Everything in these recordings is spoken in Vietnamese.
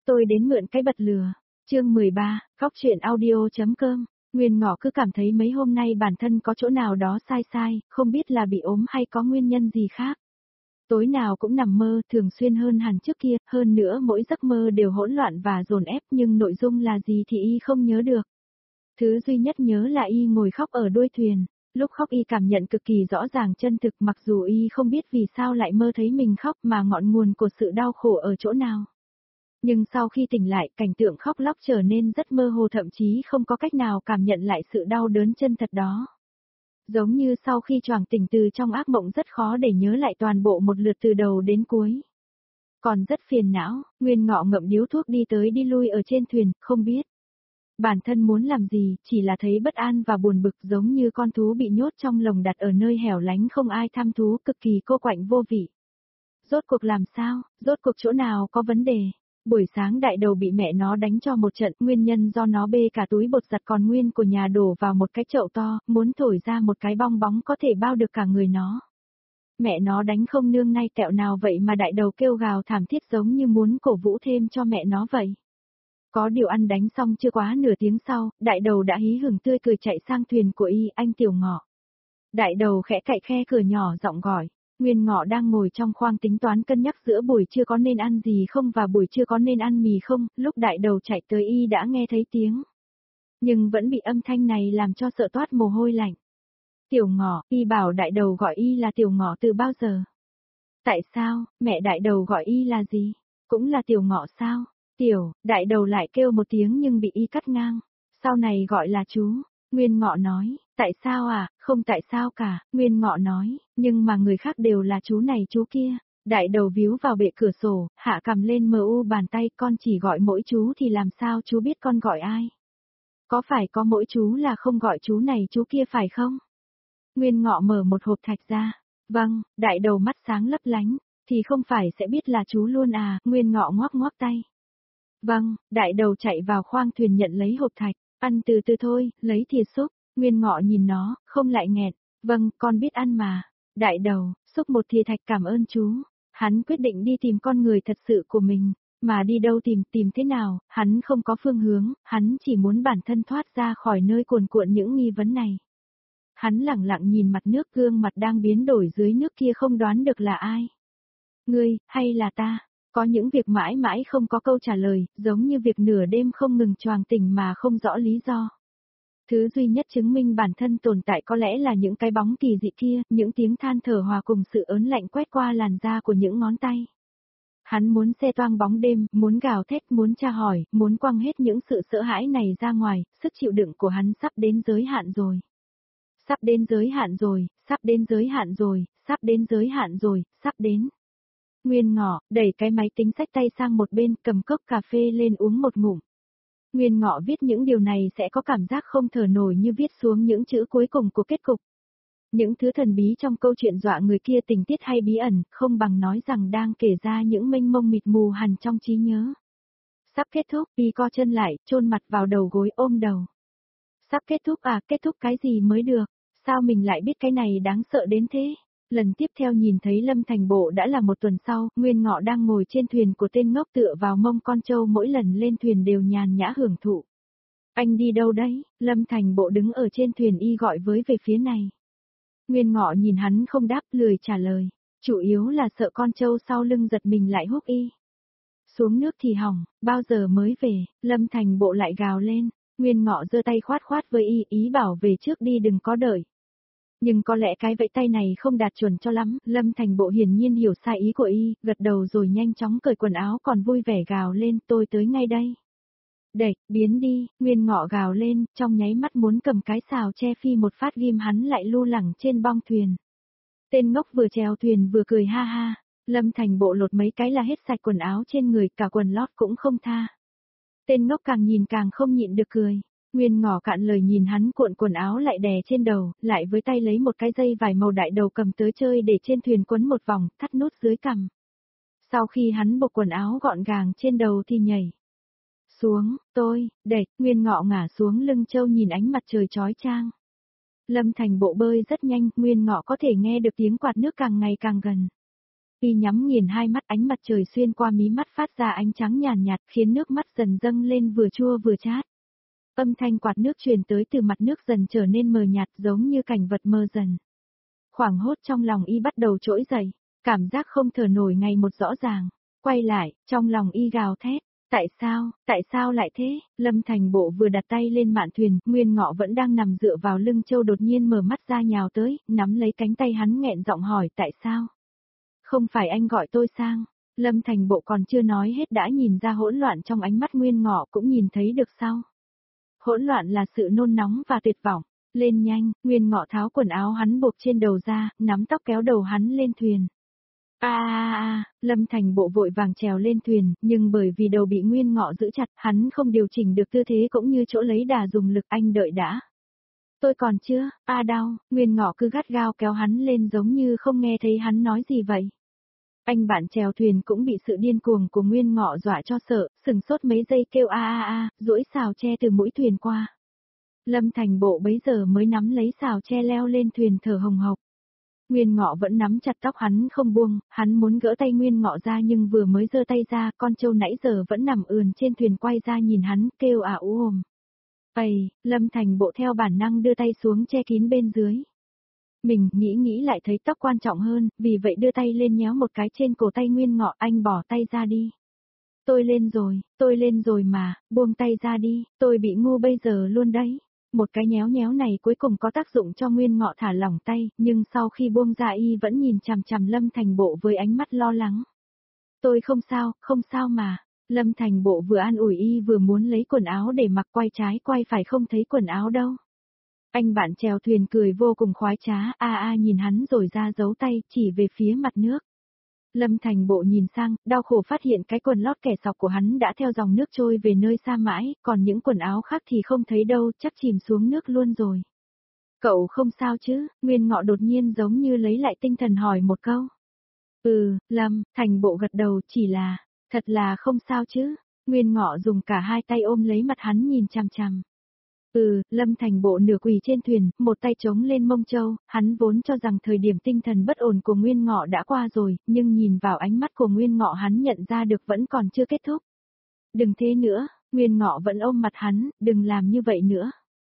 Tôi đến mượn cái bật lửa. Chương 13, góc truyện audio.com. Nguyên Ngọ cứ cảm thấy mấy hôm nay bản thân có chỗ nào đó sai sai, không biết là bị ốm hay có nguyên nhân gì khác. Tối nào cũng nằm mơ, thường xuyên hơn hẳn trước kia, hơn nữa mỗi giấc mơ đều hỗn loạn và dồn ép, nhưng nội dung là gì thì y không nhớ được. Thứ duy nhất nhớ là y ngồi khóc ở đuôi thuyền. Lúc khóc y cảm nhận cực kỳ rõ ràng chân thực, mặc dù y không biết vì sao lại mơ thấy mình khóc mà ngọn nguồn của sự đau khổ ở chỗ nào. Nhưng sau khi tỉnh lại, cảnh tượng khóc lóc trở nên rất mơ hồ, thậm chí không có cách nào cảm nhận lại sự đau đớn chân thật đó. Giống như sau khi choàng tỉnh từ trong ác mộng, rất khó để nhớ lại toàn bộ một lượt từ đầu đến cuối. Còn rất phiền não, Nguyên Ngọ ngậm điếu thuốc đi tới đi lui ở trên thuyền, không biết bản thân muốn làm gì, chỉ là thấy bất an và buồn bực, giống như con thú bị nhốt trong lồng đặt ở nơi hẻo lánh không ai thăm thú, cực kỳ cô quạnh vô vị. Rốt cuộc làm sao, rốt cuộc chỗ nào có vấn đề? Buổi sáng Đại Đầu bị mẹ nó đánh cho một trận, nguyên nhân do nó bê cả túi bột giặt còn nguyên của nhà đổ vào một cái chậu to, muốn thổi ra một cái bong bóng có thể bao được cả người nó. Mẹ nó đánh không nương nay tẹo nào vậy mà Đại Đầu kêu gào thảm thiết giống như muốn cổ vũ thêm cho mẹ nó vậy. Có điều ăn đánh xong chưa quá nửa tiếng sau, Đại Đầu đã hí hửng tươi cười chạy sang thuyền của y, anh Tiểu Ngọ. Đại Đầu khẽ cạy khe cửa nhỏ giọng gọi. Nguyên Ngọ đang ngồi trong khoang tính toán cân nhắc giữa buổi trưa có nên ăn gì không và buổi trưa có nên ăn mì không, lúc Đại Đầu chạy tới y đã nghe thấy tiếng. Nhưng vẫn bị âm thanh này làm cho sợ toát mồ hôi lạnh. Tiểu Ngọ, y bảo Đại Đầu gọi y là Tiểu Ngọ từ bao giờ? Tại sao, mẹ Đại Đầu gọi y là gì? Cũng là Tiểu Ngọ sao? Đại Đầu lại kêu một tiếng nhưng bị y cắt ngang. Sau này gọi là chú. Nguyên Ngọ nói, tại sao à, không tại sao cả, Nguyên Ngọ nói, nhưng mà người khác đều là chú này chú kia. Đại Đầu víu vào bệ cửa sổ, hạ cầm lên mờ u bàn tay, con chỉ gọi mỗi chú thì làm sao chú biết con gọi ai? Có phải có mỗi chú là không gọi chú này chú kia phải không? Nguyên Ngọ mở một hộp thạch ra. Vâng, Đại Đầu mắt sáng lấp lánh, thì không phải sẽ biết là chú luôn à, Nguyên Ngọ ngoắc ngoắc tay. Vâng, Đại Đầu chạy vào khoang thuyền nhận lấy hộp thạch, ăn từ từ thôi, lấy thìa xúc. Nguyên Ngọ nhìn nó, không lại nghẹt. Vâng, con biết ăn mà. Đại Đầu, xúc một thìa thạch cảm ơn chú. Hắn quyết định đi tìm con người thật sự của mình. Mà đi đâu tìm thế nào, hắn không có phương hướng, hắn chỉ muốn bản thân thoát ra khỏi nơi cuồn cuộn những nghi vấn này. Hắn lặng lặng nhìn mặt nước, gương mặt đang biến đổi dưới nước kia không đoán được là ai. Ngươi, hay là ta? Có những việc mãi mãi không có câu trả lời, giống như việc nửa đêm không ngừng choàng tỉnh mà không rõ lý do. Thứ duy nhất chứng minh bản thân tồn tại có lẽ là những cái bóng kỳ dị kia, những tiếng than thở hòa cùng sự ớn lạnh quét qua làn da của những ngón tay. Hắn muốn xe toang bóng đêm, muốn gào thét, muốn tra hỏi, muốn quăng hết những sự sợ hãi này ra ngoài, sức chịu đựng của hắn sắp đến giới hạn rồi. Sắp đến giới hạn rồi, sắp đến giới hạn rồi, sắp đến giới hạn rồi, sắp đến. Nguyên Ngọ, đẩy cái máy tính xách tay sang một bên, cầm cốc cà phê lên uống một ngụm. Nguyên Ngọ viết những điều này sẽ có cảm giác không thở nổi như viết xuống những chữ cuối cùng của kết cục. Những thứ thần bí trong câu chuyện dọa người kia, tình tiết hay bí ẩn, không bằng nói rằng đang kể ra những mênh mông mịt mù hằn trong trí nhớ. Sắp kết thúc, y co chân lại, chôn mặt vào đầu gối ôm đầu. Sắp kết thúc à, kết thúc cái gì mới được, sao mình lại biết cái này đáng sợ đến thế? Lần tiếp theo nhìn thấy Lâm Thành Bộ đã là một tuần sau, Nguyên Ngọ đang ngồi trên thuyền của tên ngốc tựa vào mông con trâu, mỗi lần lên thuyền đều nhàn nhã hưởng thụ. Anh đi đâu đấy? Lâm Thành Bộ đứng ở trên thuyền y gọi với về phía này. Nguyên Ngọ nhìn hắn không đáp, lười trả lời. Chủ yếu là sợ con trâu sau lưng giật mình lại húc y. Xuống nước thì hỏng, bao giờ mới về? Lâm Thành Bộ lại gào lên. Nguyên Ngọ giơ tay khoát khoát với y, ý bảo về trước đi đừng có đợi. Nhưng có lẽ cái vẫy tay này không đạt chuẩn cho lắm, Lâm Thành Bộ hiển nhiên hiểu sai ý của y, gật đầu rồi nhanh chóng cởi quần áo còn vui vẻ gào lên, tôi tới ngay đây. Đẩy, biến đi, Nguyên Ngọ gào lên, trong nháy mắt muốn cầm cái xào che phi một phát ghim hắn lại lu lẳng trên bong thuyền. Tên ngốc vừa chèo thuyền vừa cười ha ha, Lâm Thành Bộ lột mấy cái là hết sạch quần áo trên người, cả quần lót cũng không tha. Tên ngốc càng nhìn càng không nhịn được cười. Nguyên Ngọ cạn lời nhìn hắn cuộn quần áo lại đè trên đầu, lại với tay lấy một cái dây vải màu Đại Đầu cầm tới chơi để trên thuyền quấn một vòng, thắt nút dưới cằm. Sau khi hắn buộc quần áo gọn gàng trên đầu thì nhảy xuống, đẩy, Nguyên Ngọ ngả xuống lưng trâu nhìn ánh mặt trời chói chang. Lâm Thành Bộ bơi rất nhanh, Nguyên Ngọ có thể nghe được tiếng quạt nước càng ngày càng gần. Y nhắm nghiền hai mắt, ánh mặt trời xuyên qua mí mắt phát ra ánh trắng nhàn nhạt, khiến nước mắt dần dâng lên vừa chua vừa chát. Âm thanh quạt nước truyền tới từ mặt nước dần trở nên mờ nhạt giống như cảnh vật mơ dần. Hoảng hốt trong lòng Y bắt đầu trỗi dậy, cảm giác không thở nổi ngày một rõ ràng. Quay lại, trong lòng Y gào thét. Tại sao lại thế? Lâm Thành Bộ vừa đặt tay lên mạn thuyền, Nguyên Ngọ vẫn đang nằm dựa vào lưng Châu đột nhiên mở mắt ra nhào tới, nắm lấy cánh tay hắn nghẹn giọng hỏi tại sao? Không phải anh gọi tôi sang. Lâm Thành Bộ còn chưa nói hết đã nhìn ra hỗn loạn trong ánh mắt Nguyên Ngọ cũng nhìn thấy được sau. Hỗn loạn là sự nôn nóng và tuyệt vọng. Lên nhanh, Nguyên Ngọ tháo quần áo hắn buộc trên đầu ra, nắm tóc kéo đầu hắn lên thuyền. Lâm Thành Bộ vội vàng trèo lên thuyền, nhưng bởi vì đầu bị Nguyên Ngọ giữ chặt, hắn không điều chỉnh được tư thế cũng như chỗ lấy đà dùng lực. Anh đợi đã. Tôi còn chưa, đau, Nguyên Ngọ cứ gắt gao kéo hắn lên giống như không nghe thấy hắn nói gì vậy. Anh bạn chèo thuyền cũng bị sự điên cuồng của Nguyên Ngọ dọa cho sợ, sừng sốt mấy giây kêu duỗi sào tre từ mũi thuyền qua. Lâm Thành Bộ bấy giờ mới nắm lấy sào tre leo lên thuyền thở hồng hộc. Nguyên Ngọ vẫn nắm chặt tóc hắn không buông, hắn muốn gỡ tay Nguyên Ngọ ra nhưng vừa mới giơ tay ra, con trâu nãy giờ vẫn nằm ườn trên thuyền quay ra nhìn hắn, kêu ú ồm. Lâm Thành Bộ theo bản năng đưa tay xuống che kín bên dưới. Mình nghĩ lại thấy tóc quan trọng hơn, vì vậy đưa tay lên nhéo một cái trên cổ tay Nguyên Ngọ, anh bỏ tay ra đi. Tôi lên rồi mà, buông tay ra đi, tôi bị ngu bây giờ luôn đấy. Một cái nhéo nhéo này cuối cùng có tác dụng cho Nguyên Ngọ thả lỏng tay, nhưng sau khi buông ra Y vẫn nhìn chằm chằm Lâm Thành Bộ với ánh mắt lo lắng. Tôi không sao mà. Lâm Thành Bộ vừa an ủi Y vừa muốn lấy quần áo để mặc, quay trái quay phải không thấy quần áo đâu. Anh bạn chèo thuyền cười vô cùng khoái trá, nhìn hắn rồi ra giấu tay, chỉ về phía mặt nước. Lâm Thành Bộ nhìn sang, đau khổ phát hiện cái quần lót kẻ sọc của hắn đã theo dòng nước trôi về nơi xa mãi, còn những quần áo khác thì không thấy đâu, chắc chìm xuống nước luôn rồi. Cậu không sao chứ? Nguyên Ngọ đột nhiên giống như lấy lại tinh thần hỏi một câu. Lâm Thành Bộ gật đầu, chỉ là, thật là không sao chứ? Nguyên Ngọ dùng cả hai tay ôm lấy mặt hắn nhìn chằm chằm. Lâm Thành Bộ nửa quỳ trên thuyền, một tay chống lên mông Châu, hắn vốn cho rằng thời điểm tinh thần bất ổn của Nguyên Ngọ đã qua rồi, nhưng nhìn vào ánh mắt của Nguyên Ngọ hắn nhận ra được vẫn còn chưa kết thúc. Đừng thế nữa, Nguyên Ngọ vẫn ôm mặt hắn, đừng làm như vậy nữa.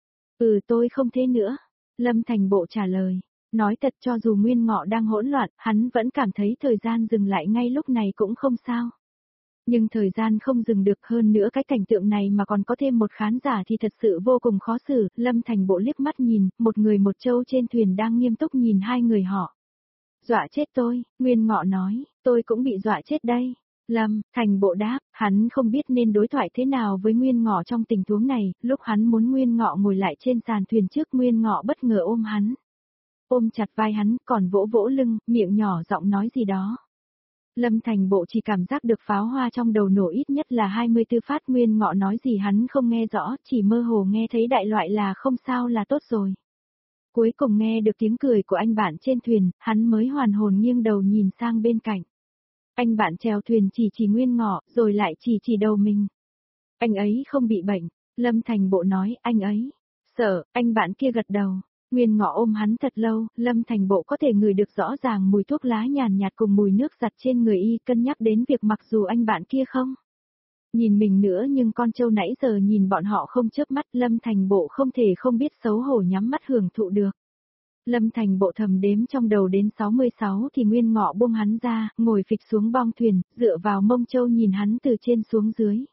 Tôi không thế nữa, Lâm Thành Bộ trả lời. Nói thật cho dù Nguyên Ngọ đang hỗn loạn, hắn vẫn cảm thấy thời gian dừng lại ngay lúc này cũng không sao. Nhưng thời gian không dừng được, hơn nữa cái cảnh tượng này mà còn có thêm một khán giả thì thật sự vô cùng khó xử. Lâm Thành Bộ liếc mắt nhìn, một người một trâu trên thuyền đang nghiêm túc nhìn hai người họ. Dọa chết tôi, Nguyên Ngọ nói, tôi cũng bị dọa chết đây. Lâm Thành Bộ đáp, hắn không biết nên đối thoại thế nào với Nguyên Ngọ trong tình huống này, lúc hắn muốn Nguyên Ngọ ngồi lại trên sàn thuyền trước, Nguyên Ngọ bất ngờ ôm hắn. Ôm chặt vai hắn, còn vỗ vỗ lưng, miệng nhỏ giọng nói gì đó. Lâm Thành Bộ chỉ cảm giác được pháo hoa trong đầu nổ ít nhất là 24 phát. Nguyên Ngọ nói gì hắn không nghe rõ, chỉ mơ hồ nghe thấy đại loại là không sao là tốt rồi. Cuối cùng nghe được tiếng cười của anh bạn trên thuyền, hắn mới hoàn hồn nghiêng đầu nhìn sang bên cạnh. Anh bạn chèo thuyền chỉ Nguyên Ngọ, rồi lại chỉ đầu mình. Anh ấy không bị bệnh, Lâm Thành Bộ nói, anh ấy sợ, anh bạn kia gật đầu. Nguyên Ngọ ôm hắn thật lâu, Lâm Thành Bộ có thể ngửi được rõ ràng mùi thuốc lá nhàn nhạt cùng mùi nước giặt trên người Y, cân nhắc đến việc mặc dù anh bạn kia không nhìn mình nữa nhưng con trâu nãy giờ nhìn bọn họ không chớp mắt, Lâm Thành Bộ không thể không biết xấu hổ nhắm mắt hưởng thụ được. Lâm Thành Bộ thầm đếm trong đầu đến 66 thì Nguyên Ngọ buông hắn ra, ngồi phịch xuống bong thuyền, dựa vào mông trâu nhìn hắn từ trên xuống dưới.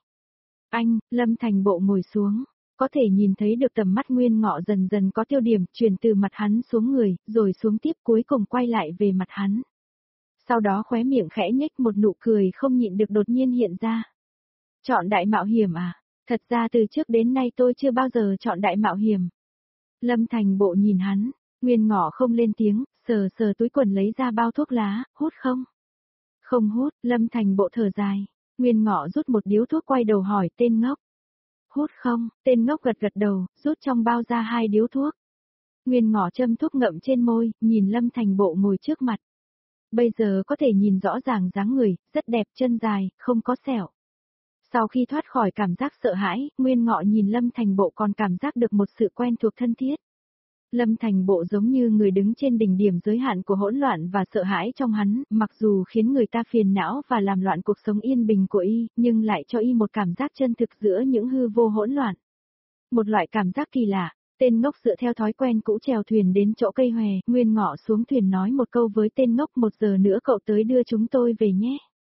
Lâm Thành Bộ ngồi xuống. Có thể nhìn thấy được tầm mắt Nguyên Ngọ dần dần có tiêu điểm, chuyển từ mặt hắn xuống người, rồi xuống tiếp, cuối cùng quay lại về mặt hắn. Sau đó khóe miệng khẽ nhếch, một nụ cười không nhịn được đột nhiên hiện ra. Chọn đại mạo hiểm à? Thật ra từ trước đến nay tôi chưa bao giờ chọn đại mạo hiểm. Lâm Thành Bộ nhìn hắn, Nguyên Ngọ không lên tiếng, sờ túi quần lấy ra bao thuốc lá, hút không? Không hút, Lâm Thành Bộ thở dài. Nguyên Ngọ rút một điếu thuốc quay đầu hỏi tên ngốc. Hút không? Tên ngốc gật đầu, rút trong bao ra 2 điếu thuốc. Nguyên Ngọ châm thuốc ngậm trên môi, nhìn Lâm Thành Bộ ngồi trước mặt. Bây giờ có thể nhìn rõ ràng dáng người, rất đẹp, chân dài, không có sẹo. Sau khi thoát khỏi cảm giác sợ hãi, Nguyên Ngọ nhìn Lâm Thành Bộ còn cảm giác được một sự quen thuộc thân thiết. Lâm Thành Bộ giống như người đứng trên đỉnh điểm giới hạn của hỗn loạn và sợ hãi trong hắn, mặc dù khiến người ta phiền não và làm loạn cuộc sống yên bình của y, nhưng lại cho y một cảm giác chân thực giữa những hư vô hỗn loạn. Một loại cảm giác kỳ lạ, tên ngốc dựa theo thói quen cũ chèo thuyền đến chỗ cây hòe, Nguyên Ngọ xuống thuyền nói một câu với tên ngốc, 1 giờ nữa cậu tới đưa chúng tôi về nhé.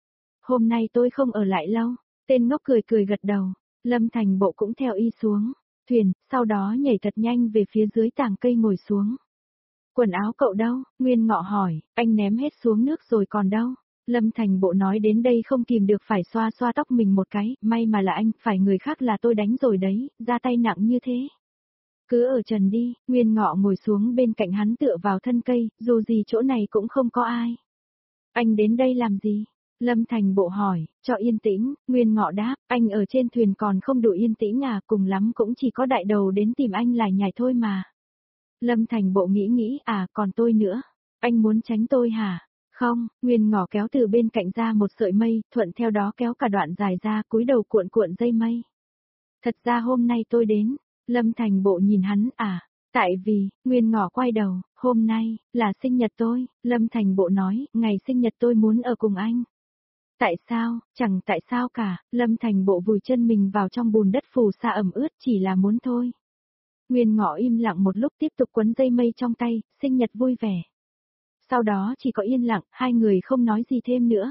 Hôm nay tôi không ở lại lâu, tên ngốc cười cười gật đầu, Lâm Thành Bộ cũng theo y xuống thuyền, sau đó nhảy thật nhanh về phía dưới tàng cây ngồi xuống. Quần áo cậu đâu? Nguyên Ngọ hỏi, anh ném hết xuống nước rồi còn đâu? Lâm Thành Bộ nói đến đây không kìm được phải xoa xoa tóc mình một cái, may mà là anh, phải người khác là tôi đánh rồi đấy, ra tay nặng như thế. Cứ ở trần đi, Nguyên Ngọ ngồi xuống bên cạnh hắn tựa vào thân cây, dù gì chỗ này cũng không có ai. Anh đến đây làm gì? Lâm Thành Bộ hỏi, cho yên tĩnh, Nguyên Ngọ đáp, anh ở trên thuyền còn không đủ yên tĩnh à, cùng lắm cũng chỉ có đại đầu đến tìm anh lải nhải thôi mà. Lâm Thành Bộ nghĩ, còn tôi nữa, anh muốn tránh tôi hả? Không, Nguyên Ngọ kéo từ bên cạnh ra một sợi mây, thuận theo đó kéo cả đoạn dài ra, cúi đầu cuộn cuộn dây mây. Thật ra hôm nay tôi đến, Lâm Thành Bộ nhìn hắn, tại vì, Nguyên Ngọ quay đầu, hôm nay, là sinh nhật tôi, Lâm Thành Bộ nói, ngày sinh nhật tôi muốn ở cùng anh. Tại sao, chẳng tại sao cả, Lâm Thành Bộ vùi chân mình vào trong bùn đất phù sa ẩm ướt, chỉ là muốn thôi. Nguyên Ngọ im lặng một lúc tiếp tục quấn dây mây trong tay, sinh nhật vui vẻ. Sau đó chỉ có yên lặng, hai người không nói gì thêm nữa.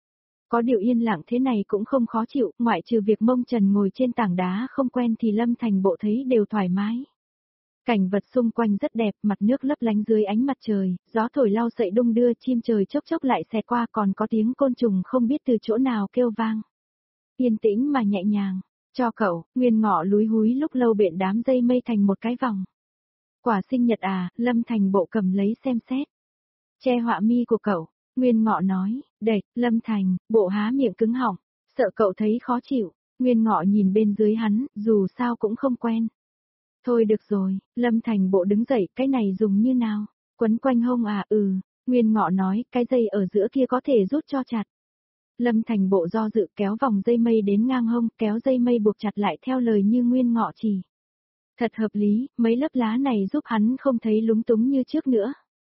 Có điều yên lặng thế này cũng không khó chịu, ngoại trừ việc mông trần ngồi trên tảng đá không quen thì Lâm Thành Bộ thấy đều thoải mái. Cảnh vật xung quanh rất đẹp, mặt nước lấp lánh dưới ánh mặt trời, gió thổi lau sậy đung đưa, chim trời chốc chốc lại xẹt qua, còn có tiếng côn trùng không biết từ chỗ nào kêu vang. Yên tĩnh mà nhẹ nhàng, cho cậu, Nguyên Ngọ lúi húi lúc lâu bện đám dây mây thành một cái vòng. Quả sinh nhật Lâm Thành Bộ cầm lấy xem xét. Che họa mi của cậu, Nguyên Ngọ nói, đệt, Lâm Thành Bộ há miệng cứng họng, sợ cậu thấy khó chịu, Nguyên Ngọ nhìn bên dưới hắn, dù sao cũng không quen. Thôi được rồi, Lâm Thành Bộ đứng dậy, cái này dùng như nào? Quấn quanh hông Nguyên Ngọ nói, cái dây ở giữa kia có thể rút cho chặt. Lâm Thành Bộ do dự kéo vòng dây mây đến ngang hông, kéo dây mây buộc chặt lại theo lời như Nguyên Ngọ chỉ. Thật hợp lý, mấy lớp lá này giúp hắn không thấy lúng túng như trước nữa.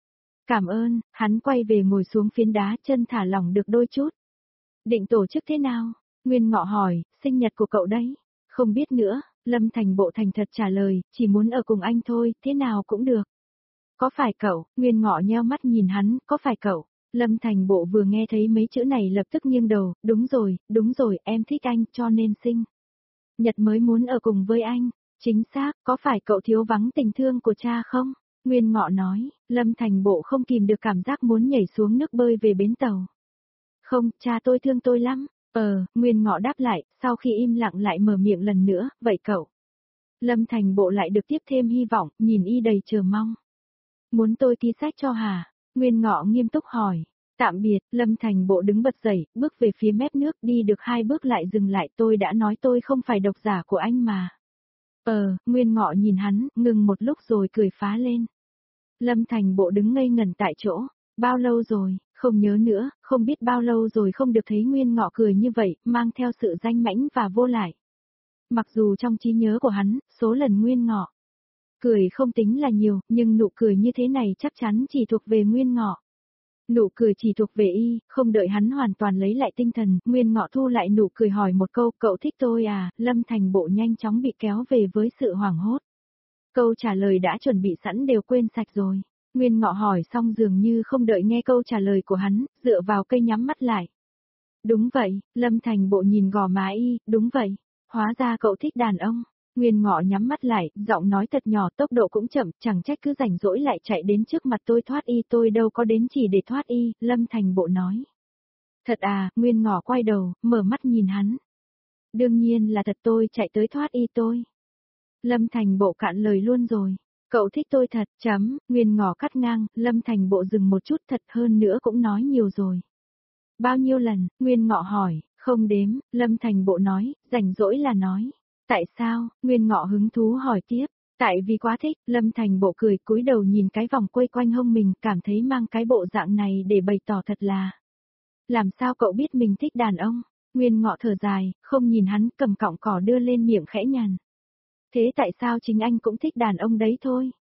Cảm ơn, hắn quay về ngồi xuống phiến đá, chân thả lỏng được đôi chút. Định tổ chức thế nào? Nguyên Ngọ hỏi, sinh nhật của cậu đấy. Không biết nữa, Lâm Thành Bộ thành thật trả lời, chỉ muốn ở cùng anh thôi, thế nào cũng được. Có phải cậu? Nguyên Ngọ nheo mắt nhìn hắn, có phải cậu? Lâm Thành Bộ vừa nghe thấy mấy chữ này lập tức nghiêng đầu, đúng rồi, em thích anh, cho nên sinh nhật mới muốn ở cùng với anh. Chính xác, có phải cậu thiếu vắng tình thương của cha không? Nguyên Ngọ nói, Lâm Thành Bộ không kìm được cảm giác muốn nhảy xuống nước bơi về bến tàu. Không, cha tôi thương tôi lắm. Nguyên Ngọ đáp lại, sau khi im lặng lại mở miệng lần nữa, vậy cậu? Lâm Thành Bộ lại được tiếp thêm hy vọng, nhìn y đầy chờ mong. Muốn tôi ký sách cho hả? Nguyên Ngọ nghiêm túc hỏi. Tạm biệt, Lâm Thành Bộ đứng bật dậy, bước về phía mép nước, đi được 2 bước lại dừng lại, tôi đã nói tôi không phải độc giả của anh mà. Nguyên Ngọ nhìn hắn, ngừng một lúc rồi cười phá lên. Lâm Thành Bộ đứng ngây ngẩn tại chỗ, bao lâu rồi, không nhớ nữa, không biết bao lâu rồi không được thấy Nguyên Ngọ cười như vậy, mang theo sự danh mãnh và vô lại. Mặc dù trong trí nhớ của hắn, số lần Nguyên Ngọ cười không tính là nhiều, nhưng nụ cười như thế này chắc chắn chỉ thuộc về Nguyên Ngọ. Nụ cười chỉ thuộc về y, không đợi hắn hoàn toàn lấy lại tinh thần, Nguyên Ngọ thu lại nụ cười hỏi một câu, cậu thích tôi à? Lâm Thành Bộ nhanh chóng bị kéo về với sự hoảng hốt. Câu trả lời đã chuẩn bị sẵn đều quên sạch rồi. Nguyên Ngọ hỏi xong dường như không đợi nghe câu trả lời của hắn, dựa vào cây nhắm mắt lại. Đúng vậy, Lâm Thành Bộ nhìn gò má y, đúng vậy. Hóa ra cậu thích đàn ông. Nguyên Ngọ nhắm mắt lại, giọng nói thật nhỏ, tốc độ cũng chậm, chẳng trách cứ rảnh rỗi lại chạy đến trước mặt tôi thoát y, tôi đâu có đến chỉ để thoát y, Lâm Thành Bộ nói. Thật à? Nguyên Ngọ quay đầu, mở mắt nhìn hắn. Đương nhiên là thật, tôi chạy tới thoát y tôi. Lâm Thành Bộ cạn lời luôn rồi. Cậu thích tôi thật, Nguyên Ngọ cắt ngang, Lâm Thành Bộ dừng một chút, thật hơn nữa cũng nói nhiều rồi. Bao nhiêu lần? Nguyên Ngọ hỏi. Không đếm, Lâm Thành Bộ nói, rảnh rỗi là nói. Tại sao? Nguyên Ngọ hứng thú hỏi tiếp. Tại vì quá thích, Lâm Thành Bộ cười cúi đầu nhìn cái vòng quây quanh hông mình, cảm thấy mang cái bộ dạng này để bày tỏ thật là. Làm sao cậu biết mình thích đàn ông? Nguyên Ngọ thở dài, không nhìn hắn, cầm cọng cỏ đưa lên miệng khẽ nhàn. Thế tại sao chính anh cũng thích đàn ông đấy thôi?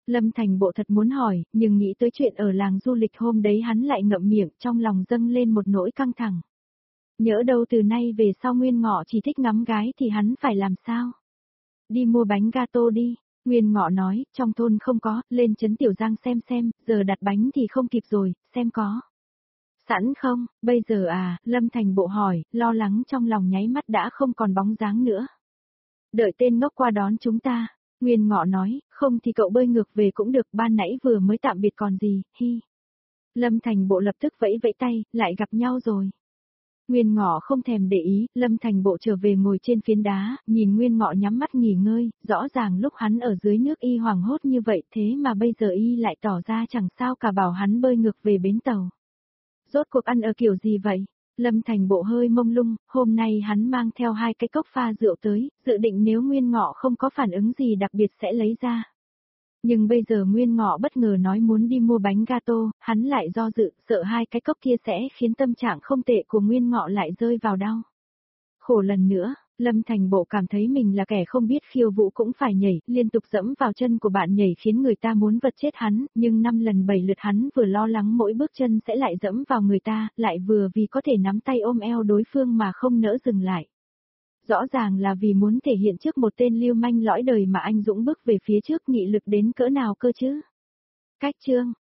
Lâm Thành Bộ thật muốn hỏi, nhưng nghĩ tới chuyện ở làng du lịch hôm đấy hắn lại ngậm miệng, trong lòng dâng lên một nỗi căng thẳng. Nhỡ đâu từ nay về sau Nguyên Ngọ chỉ thích ngắm gái thì hắn phải làm sao? Đi mua bánh gato đi. Nguyên Ngọ nói, trong thôn không có, lên trấn Tiểu Giang xem, giờ đặt bánh thì không kịp rồi, xem có. Sẵn không, bây giờ à, Lâm Thành Bộ hỏi, lo lắng trong lòng nháy mắt đã không còn bóng dáng nữa. Đợi tên ngốc qua đón chúng ta. Nguyên Ngọ nói, không thì cậu bơi ngược về cũng được, ban nãy vừa mới tạm biệt còn gì, hi. Lâm Thành Bộ lập tức vẫy vẫy tay, lại gặp nhau rồi. Nguyên Ngọ không thèm để ý, Lâm Thành Bộ trở về ngồi trên phiến đá, nhìn Nguyên Ngọ nhắm mắt nghỉ ngơi, rõ ràng lúc hắn ở dưới nước y hoảng hốt như vậy thế mà bây giờ y lại tỏ ra chẳng sao cả bảo hắn bơi ngược về bến tàu. Rốt cuộc ăn ở kiểu gì vậy? Lâm Thành Bộ hơi mông lung, hôm nay hắn mang theo 2 cái cốc pha rượu tới, dự định nếu Nguyên Ngọ không có phản ứng gì đặc biệt sẽ lấy ra. Nhưng bây giờ Nguyên Ngọ bất ngờ nói muốn đi mua bánh gato, hắn lại do dự, sợ 2 cái cốc kia sẽ khiến tâm trạng không tệ của Nguyên Ngọ lại rơi vào đau. Khổ lần nữa, Lâm Thành Bộ cảm thấy mình là kẻ không biết khiêu vũ cũng phải nhảy, liên tục dẫm vào chân của bạn nhảy khiến người ta muốn vật chết hắn, nhưng 5 lần 7 lượt hắn vừa lo lắng mỗi bước chân sẽ lại dẫm vào người ta, lại vừa vì có thể nắm tay ôm eo đối phương mà không nỡ dừng lại. Rõ ràng là vì muốn thể hiện trước một tên lưu manh lõi đời mà anh dũng bước về phía trước nghị lực đến cỡ nào cơ chứ. Cách chương